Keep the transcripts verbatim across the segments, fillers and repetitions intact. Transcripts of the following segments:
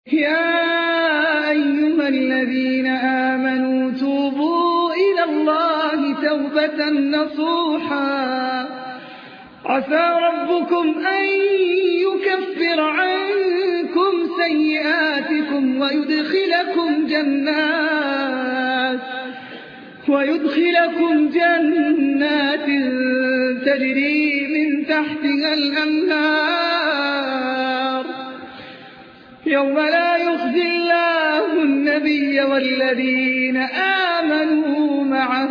يا أيها الذين آمنوا توبوا إلى الله توبة نصوحا عسى ربكم أن يكفر عنكم سيئاتكم ويدخلكم جنات ويدخلكم جنات تجري من تحتها الأنهار يوم لا يخزي الله النبي والذين آمنوا معه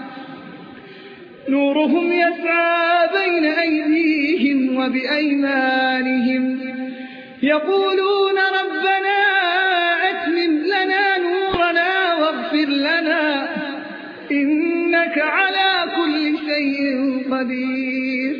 نورهم يسعى بين أيديهم وبأيمانهم يقولون ربنا أتمم لنا نورنا واغفر لنا إنك على كل شيء قدير.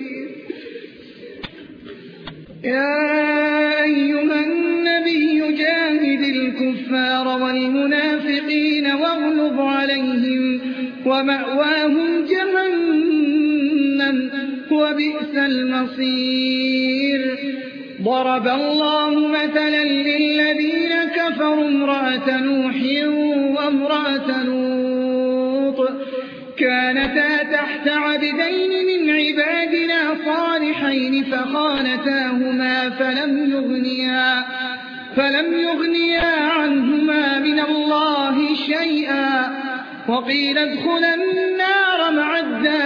يا أيها النبي جاهد الكفار والمنافقين واغلظ عليهم ومأواهم جهنم وبئس المصير. ضرب الله مثلا للذين كفروا امرأة نوح وامرأة لوط كانتا تحت عبدين من عبادنا صالحين فخانتاهما فلم يغنيا فلم يغنيا عنهما من الله شيئا وقيل ادخلا النار مع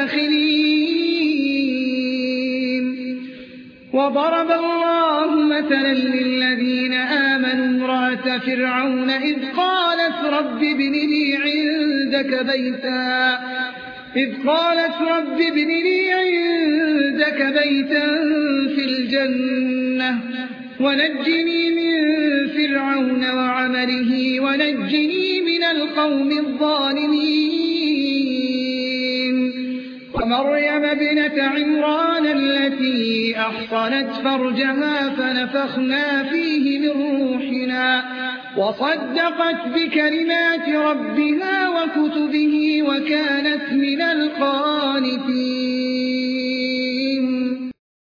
الداخلين. وضرب الله مثلا للذين آمنوا امرأة فرعون إذ قالت رب ابن لي عندك بيتا إذ قالت رب ابن لي عندك بيتا في الجنة ونجني من فرعون وعمله ونجني من القوم الظالمين. ومريم ابنة عمران التي أحصنت فرجها فنفخنا فيه من روحنا وصدقت بكلمات ربها وكتبه وكانت من القانتين.